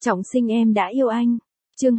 Trọng sinh em đã yêu anh. Chương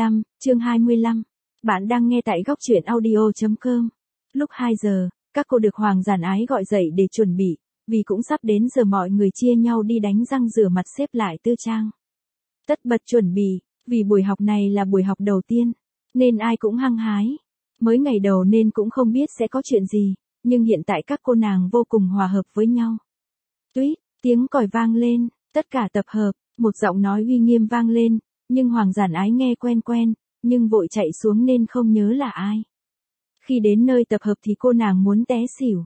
25. Bạn đang nghe tại góc truyện audio.com. Lúc 2 giờ, các cô được Hoàng Giản Ái gọi dậy để chuẩn bị, vì cũng sắp đến giờ mọi người chia nhau đi đánh răng rửa mặt xếp lại tư trang. Tất bật chuẩn bị, vì buổi học này là buổi học đầu tiên, nên ai cũng hăng hái. Mới ngày đầu nên cũng không biết sẽ có chuyện gì, nhưng hiện tại các cô nàng vô cùng hòa hợp với nhau. Tuýt, tiếng còi vang lên, tất cả tập hợp, một giọng nói uy nghiêm vang lên, nhưng Hoàng Giản Ái nghe quen quen, nhưng vội chạy xuống nên không nhớ là ai. Khi đến nơi tập hợp thì cô nàng muốn té xỉu.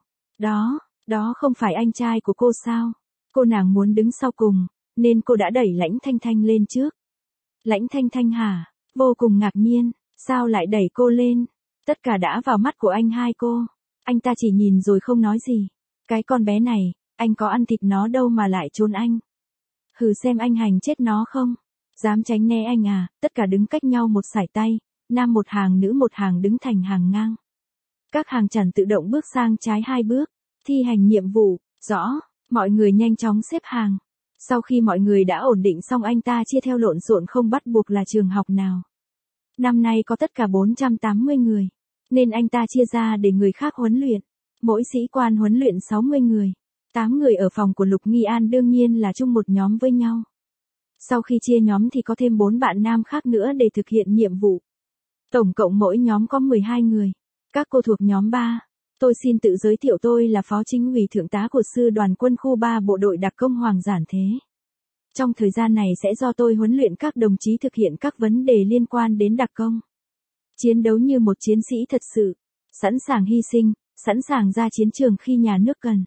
Đó không phải anh trai của cô sao? Cô nàng muốn đứng sau cùng, nên cô đã đẩy Lãnh Thanh Thanh lên trước. Lãnh Thanh Thanh hả? Vô cùng ngạc nhiên, sao lại đẩy cô lên? Tất cả đã vào mắt của anh hai cô. Anh ta chỉ nhìn rồi không nói gì. Cái con bé này, anh có ăn thịt nó đâu mà lại trốn anh. Hừ, xem anh hành chết nó không? Dám tránh né anh à? Tất cả đứng cách nhau một sải tay, nam một hàng nữ một hàng đứng thành hàng ngang. Các hàng chẵn tự động bước sang trái 2 bước, thi hành nhiệm vụ. Rõ, mọi người nhanh chóng xếp hàng. Sau khi mọi người đã ổn định xong, anh ta chia theo lộn xộn không bắt buộc là trường học nào. Năm nay có tất cả 480 người, nên anh ta chia ra để người khác huấn luyện. Mỗi sĩ quan huấn luyện 60 người. 8 người ở phòng của Lục Nghi An đương nhiên là chung một nhóm với nhau. Sau khi chia nhóm thì có thêm 4 bạn nam khác nữa để thực hiện nhiệm vụ. Tổng cộng mỗi nhóm có 12 người. Các cô thuộc nhóm 3. Tôi xin tự giới thiệu, tôi là Phó Chính ủy Thượng tá của Sư đoàn Quân khu 3 Bộ đội Đặc công Hoàng Giản Thế. Trong thời gian này sẽ do tôi huấn luyện các đồng chí thực hiện các vấn đề liên quan đến đặc công. Chiến đấu như một chiến sĩ thật sự, sẵn sàng hy sinh, sẵn sàng ra chiến trường khi nhà nước cần.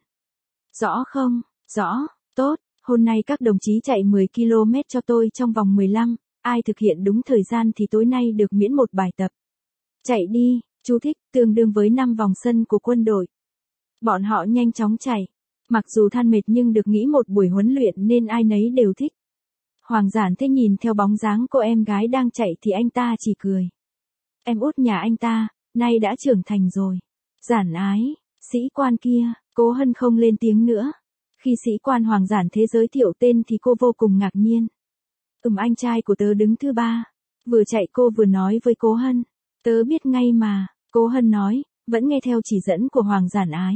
Rõ không? Rõ, tốt, hôm nay các đồng chí chạy 10 km cho tôi trong vòng 15, ai thực hiện đúng thời gian thì tối nay được miễn một bài tập. Chạy đi, chú thích, tương đương với 5 vòng sân của quân đội. Bọn họ nhanh chóng chạy, mặc dù than mệt nhưng được nghỉ một buổi huấn luyện nên ai nấy đều thích. Hoàng Giản Thế nhìn theo bóng dáng cô em gái đang chạy thì anh ta chỉ cười. Em út nhà anh ta, nay đã trưởng thành rồi. Giản Ái, sĩ quan kia, Cố Hân không lên tiếng nữa. Khi sĩ quan Hoàng Giản Thế giới thiệu tên thì cô vô cùng ngạc nhiên. Anh trai của tớ đứng thứ 3. Vừa chạy cô vừa nói với Cố Hân. Tớ biết ngay mà, Cố Hân nói, vẫn nghe theo chỉ dẫn của Hoàng Giản Ái.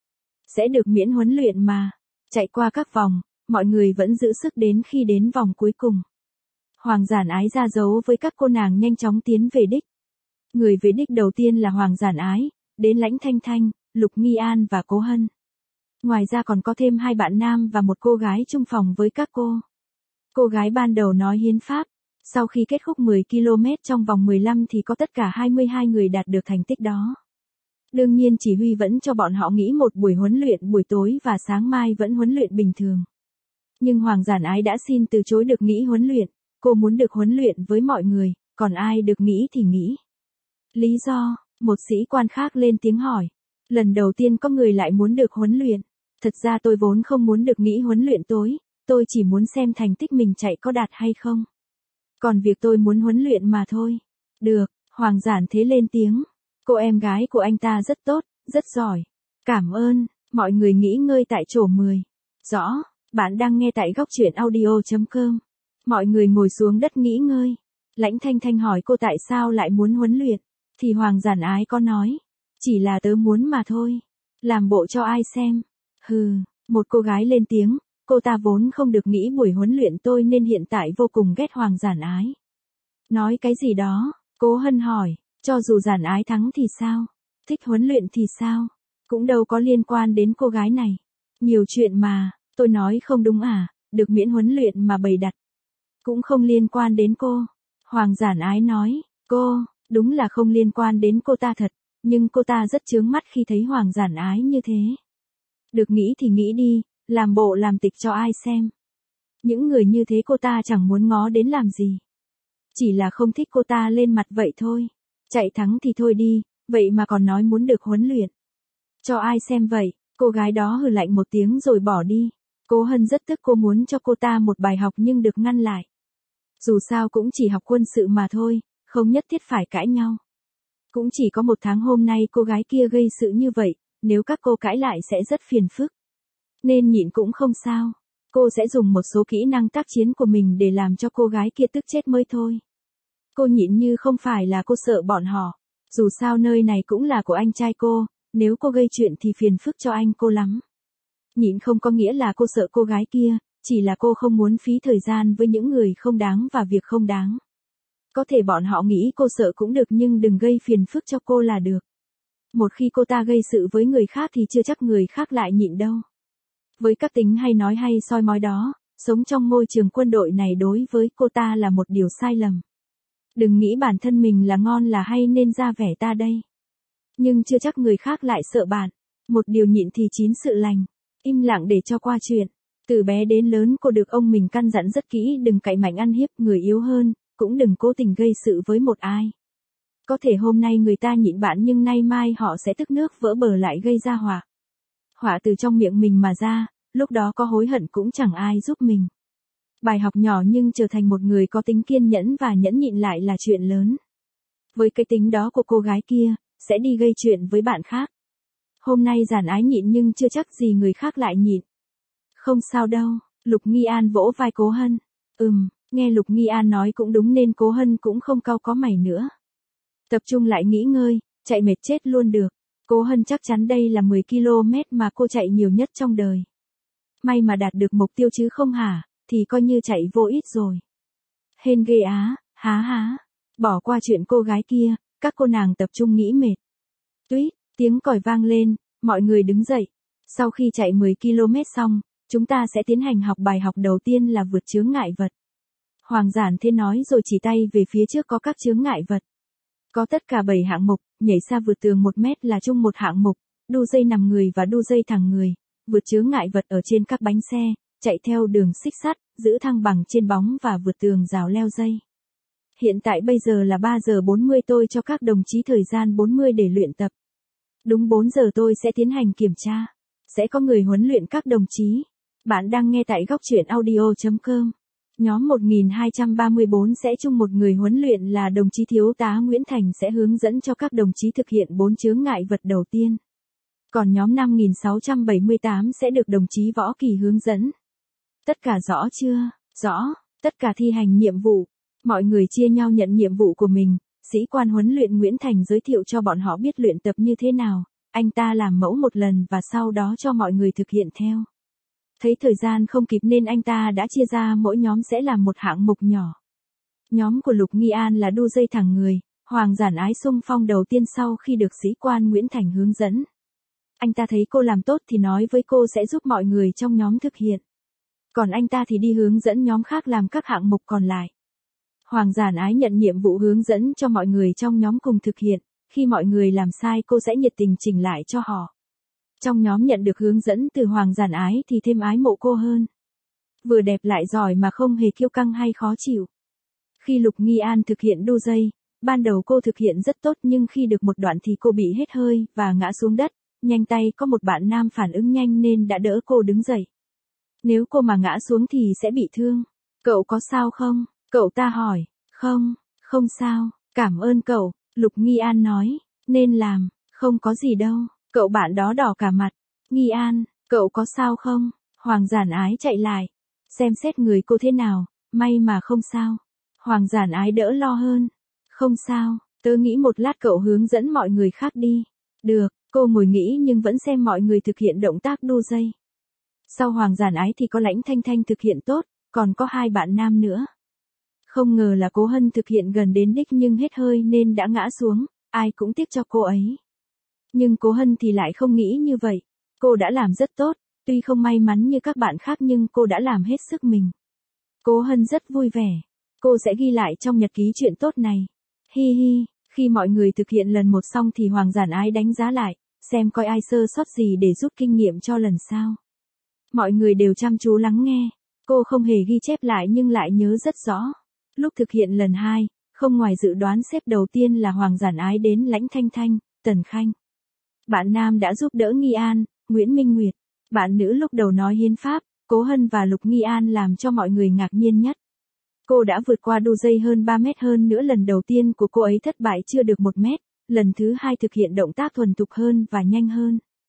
Sẽ được miễn huấn luyện mà. Chạy qua các vòng, mọi người vẫn giữ sức đến khi đến vòng cuối cùng. Hoàng Giản Ái ra dấu với các cô nàng nhanh chóng tiến về đích. Người về đích đầu tiên là Hoàng Giản Ái, đến Lãnh Thanh Thanh, Lục Nghi An và Cố Hân. Ngoài ra còn có thêm 2 bạn nam và một cô gái chung phòng với các cô. Cô gái ban đầu nói hiến pháp. Sau khi kết thúc 10 km trong vòng 15 thì có tất cả 22 người đạt được thành tích đó. Đương nhiên chỉ huy vẫn cho bọn họ nghỉ một buổi huấn luyện buổi tối và sáng mai vẫn huấn luyện bình thường. Nhưng Hoàng Giản Ái đã xin từ chối được nghỉ huấn luyện, cô muốn được huấn luyện với mọi người, còn ai được nghỉ thì nghỉ. Lý do, một sĩ quan khác lên tiếng hỏi. Lần đầu tiên có người lại muốn được huấn luyện. Thật ra tôi vốn không muốn được nghỉ huấn luyện tối, tôi chỉ muốn xem thành tích mình chạy có đạt hay không. Còn việc tôi muốn huấn luyện mà thôi. Được, Hoàng Giản Thế lên tiếng. Cô em gái của anh ta rất tốt, rất giỏi. Cảm ơn, mọi người nghỉ ngơi tại chỗ 10. Rõ, bạn đang nghe tại góc truyện audio.com. Mọi người ngồi xuống đất nghỉ ngơi. Lãnh Thanh Thanh hỏi cô tại sao lại muốn huấn luyện. Thì Hoàng Giản Ái có nói. Chỉ là tớ muốn mà thôi. Làm bộ cho ai xem. Hừ, một cô gái lên tiếng. Cô ta vốn không được nghỉ buổi huấn luyện tôi nên hiện tại vô cùng ghét Hoàng Giản Ái. Nói cái gì đó? Cố Hân hỏi. Cho dù Giản Ái thắng thì sao? Thích huấn luyện thì sao? Cũng đâu có liên quan đến cô gái này. Nhiều chuyện mà, tôi nói không đúng à? Được miễn huấn luyện mà bày đặt. Cũng không liên quan đến cô. Hoàng Giản Ái nói. Cô, đúng là không liên quan đến cô ta thật. Nhưng cô ta rất chướng mắt khi thấy Hoàng Giản Ái như thế. Được nghĩ thì nghĩ đi, làm bộ làm tịch cho ai xem. Những người như thế cô ta chẳng muốn ngó đến làm gì. Chỉ là không thích cô ta lên mặt vậy thôi. Chạy thắng thì thôi đi, vậy mà còn nói muốn được huấn luyện. Cho ai xem vậy? Cô gái đó hừ lạnh một tiếng rồi bỏ đi. Cố Hân rất tức, cô muốn cho cô ta một bài học nhưng được ngăn lại. Dù sao cũng chỉ học quân sự mà thôi, không nhất thiết phải cãi nhau. Cũng chỉ có 1 tháng hôm nay cô gái kia gây sự như vậy, nếu các cô cãi lại sẽ rất phiền phức. Nên nhịn cũng không sao. cô sẽ dùng một số kỹ năng tác chiến của mình để làm cho cô gái kia tức chết mới thôi. Cô nhịn như không phải là cô sợ bọn họ. Dù sao nơi này cũng là của anh trai cô, nếu cô gây chuyện thì phiền phức cho anh cô lắm. Nhịn không có nghĩa là cô sợ cô gái kia, chỉ là cô không muốn phí thời gian với những người không đáng và việc không đáng. Có thể bọn họ nghĩ cô sợ cũng được nhưng đừng gây phiền phức cho cô là được. Một khi cô ta gây sự với người khác thì chưa chắc người khác lại nhịn đâu. Với các tính hay nói hay soi mói đó, sống trong môi trường quân đội này đối với cô ta là một điều sai lầm. Đừng nghĩ bản thân mình là ngon là hay nên ra vẻ ta đây. Nhưng chưa chắc người khác lại sợ bạn. Một điều nhịn thì chín sự lành. Im lặng để cho qua chuyện. Từ bé đến lớn cô được ông mình căn dặn rất kỹ đừng cậy mạnh ăn hiếp người yếu hơn, cũng đừng cố tình gây sự với một ai. Có thể hôm nay người ta nhịn bạn nhưng nay mai họ sẽ tức nước vỡ bờ lại gây ra họa. Họa từ trong miệng mình mà ra, lúc đó có hối hận cũng chẳng ai giúp mình. Bài học nhỏ nhưng trở thành một người có tính kiên nhẫn và nhẫn nhịn lại là chuyện lớn. Với cái tính đó của cô gái kia, sẽ đi gây chuyện với bạn khác. Hôm nay giản ái nhịn nhưng chưa chắc gì người khác lại nhịn. Không sao đâu, Lục Nghi An vỗ vai Cố Hân. Nghe Lục Nghi An nói cũng đúng nên Cố Hân cũng không cau có mày nữa. Tập trung lại nghỉ ngơi, chạy mệt chết luôn được. Cố Hân chắc chắn đây là 10 km mà cô chạy nhiều nhất trong đời. May mà đạt được mục tiêu chứ không hả, thì coi như chạy vô ích rồi. Hên ghê á, há. Bỏ qua chuyện cô gái kia, các cô nàng tập trung nghĩ mệt. Tuýt, tiếng còi vang lên, mọi người đứng dậy. Sau khi chạy 10 km xong, chúng ta sẽ tiến hành học bài học đầu tiên là vượt chướng ngại vật. Hoàng Giản Thế nói rồi chỉ tay về phía trước có các chướng ngại vật. Có tất cả 7 hạng mục, nhảy xa vượt tường 1 mét là chung một hạng mục, đu dây nằm người và đu dây thẳng người, vượt chướng ngại vật ở trên các bánh xe, chạy theo đường xích sắt, giữ thăng bằng trên bóng và vượt tường rào leo dây. Hiện tại bây giờ là 3 giờ 40 tôi cho các đồng chí thời gian 40 để luyện tập. Đúng 4 giờ tôi sẽ tiến hành kiểm tra. Sẽ có người huấn luyện các đồng chí. Bạn đang nghe tại góc truyện audio.com. Nhóm 1234 sẽ chung một người huấn luyện là đồng chí Thiếu tá Nguyễn Thành sẽ hướng dẫn cho các đồng chí thực hiện 4 chướng ngại vật đầu tiên. Còn nhóm 5678 sẽ được đồng chí Võ Kỳ hướng dẫn. Tất cả rõ chưa? Rõ. Tất cả thi hành nhiệm vụ. Mọi người chia nhau nhận nhiệm vụ của mình. Sĩ quan huấn luyện Nguyễn Thành giới thiệu cho bọn họ biết luyện tập như thế nào. Anh ta làm mẫu một lần và sau đó cho mọi người thực hiện theo. Thấy thời gian không kịp nên anh ta đã chia ra mỗi nhóm sẽ làm một hạng mục nhỏ. Nhóm của Lục Nghi An là đu dây thẳng người, Hoàng Giản Ái xung phong đầu tiên sau khi được sĩ quan Nguyễn Thành hướng dẫn. Anh ta thấy cô làm tốt thì nói với cô sẽ giúp mọi người trong nhóm thực hiện. Còn anh ta thì đi hướng dẫn nhóm khác làm các hạng mục còn lại. Hoàng Giản Ái nhận nhiệm vụ hướng dẫn cho mọi người trong nhóm cùng thực hiện, khi mọi người làm sai cô sẽ nhiệt tình chỉnh lại cho họ. Trong nhóm nhận được hướng dẫn từ Hoàng Giản Ái thì thêm ái mộ cô hơn. Vừa đẹp lại giỏi mà không hề kiêu căng hay khó chịu. Khi Lục Nghi An thực hiện đu dây, ban đầu cô thực hiện rất tốt nhưng khi được một đoạn thì cô bị hết hơi và ngã xuống đất, nhanh tay có một bạn nam phản ứng nhanh nên đã đỡ cô đứng dậy. Nếu cô mà ngã xuống thì sẽ bị thương. Cậu có sao không? Cậu ta hỏi. Không sao, cảm ơn cậu, Lục Nghi An nói, nên làm, không có gì đâu. Cậu bạn đó đỏ cả mặt. Nghi An, cậu có sao không? Hoàng Giản Ái chạy lại. Xem xét người cô thế nào, may mà không sao. Hoàng Giản Ái đỡ lo hơn. Không sao, tớ nghĩ một lát cậu hướng dẫn mọi người khác đi. Được, cô ngồi nghĩ nhưng vẫn xem mọi người thực hiện động tác đu dây. Sau Hoàng Giản Ái thì có Lãnh Thanh Thanh thực hiện tốt, còn có 2 bạn nam nữa. Không ngờ là Cố Hân thực hiện gần đến đích nhưng hết hơi nên đã ngã xuống, ai cũng tiếc cho cô ấy. Nhưng Cố Hân thì lại không nghĩ như vậy. Cô đã làm rất tốt, tuy không may mắn như các bạn khác nhưng cô đã làm hết sức mình. Cố Hân rất vui vẻ. Cô sẽ ghi lại trong nhật ký chuyện tốt này. Hi hi, khi mọi người thực hiện lần một xong thì Hoàng Giản Ái đánh giá lại, xem coi ai sơ sót gì để rút kinh nghiệm cho lần sau. Mọi người đều chăm chú lắng nghe. Cô không hề ghi chép lại nhưng lại nhớ rất rõ. Lúc thực hiện lần 2, không ngoài dự đoán xếp đầu tiên là Hoàng Giản Ái đến Lãnh Thanh Thanh, Tần Khanh. Bạn nam đã giúp đỡ Nghi An, Nguyễn Minh Nguyệt. Bạn nữ lúc đầu nói hiến pháp, Cố Hân và Lục Nghi An làm cho mọi người ngạc nhiên nhất. Cô đã vượt qua đu dây hơn 3 mét hơn nữa lần đầu tiên của cô ấy thất bại chưa được 1 mét, lần thứ 2 thực hiện động tác thuần thục hơn và nhanh hơn.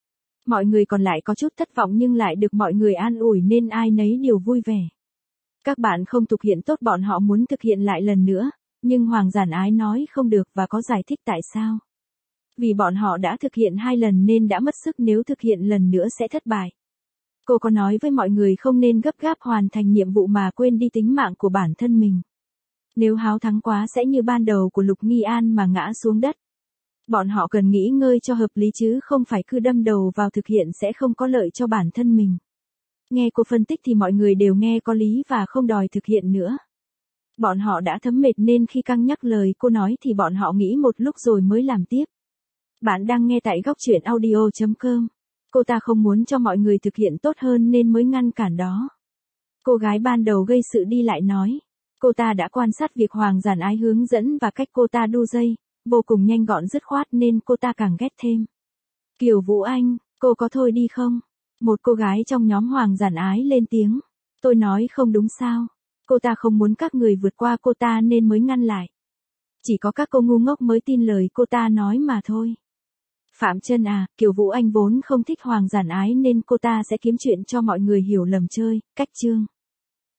Mọi người còn lại có chút thất vọng nhưng lại được mọi người an ủi nên ai nấy đều vui vẻ. Các bạn không thực hiện tốt bọn họ muốn thực hiện lại lần nữa, nhưng Hoàng Giản Ái nói không được và có giải thích tại sao. Vì bọn họ đã thực hiện 2 lần nên đã mất sức nếu thực hiện lần nữa sẽ thất bại. Cô có nói với mọi người không nên gấp gáp hoàn thành nhiệm vụ mà quên đi tính mạng của bản thân mình. Nếu háo thắng quá sẽ như ban đầu của Lục Nghi An mà ngã xuống đất. Bọn họ cần nghỉ ngơi cho hợp lý chứ không phải cứ đâm đầu vào thực hiện sẽ không có lợi cho bản thân mình. Nghe cô phân tích thì mọi người đều nghe có lý và không đòi thực hiện nữa. Bọn họ đã thấm mệt nên khi căng nhắc lời cô nói thì bọn họ nghĩ một lúc rồi mới làm tiếp. Bạn đang nghe tại góc truyện audio.com. Cô ta không muốn cho mọi người thực hiện tốt hơn nên mới ngăn cản đó. Cô gái ban đầu gây sự đi lại nói. Cô ta đã quan sát việc Hoàng Giản Ái hướng dẫn và cách cô ta đu dây, vô cùng nhanh gọn dứt khoát nên cô ta càng ghét thêm. Kiều Vũ Anh, cô có thôi đi không? Một cô gái trong nhóm Hoàng Giản Ái lên tiếng. Tôi nói không đúng sao? Cô ta không muốn các người vượt qua cô ta nên mới ngăn lại. Chỉ có các cô ngu ngốc mới tin lời cô ta nói mà thôi. Phạm Trân à, Kiều Vũ Anh vốn không thích Hoàng Giản Ái nên cô ta sẽ kiếm chuyện cho mọi người hiểu lầm chơi, cách chương.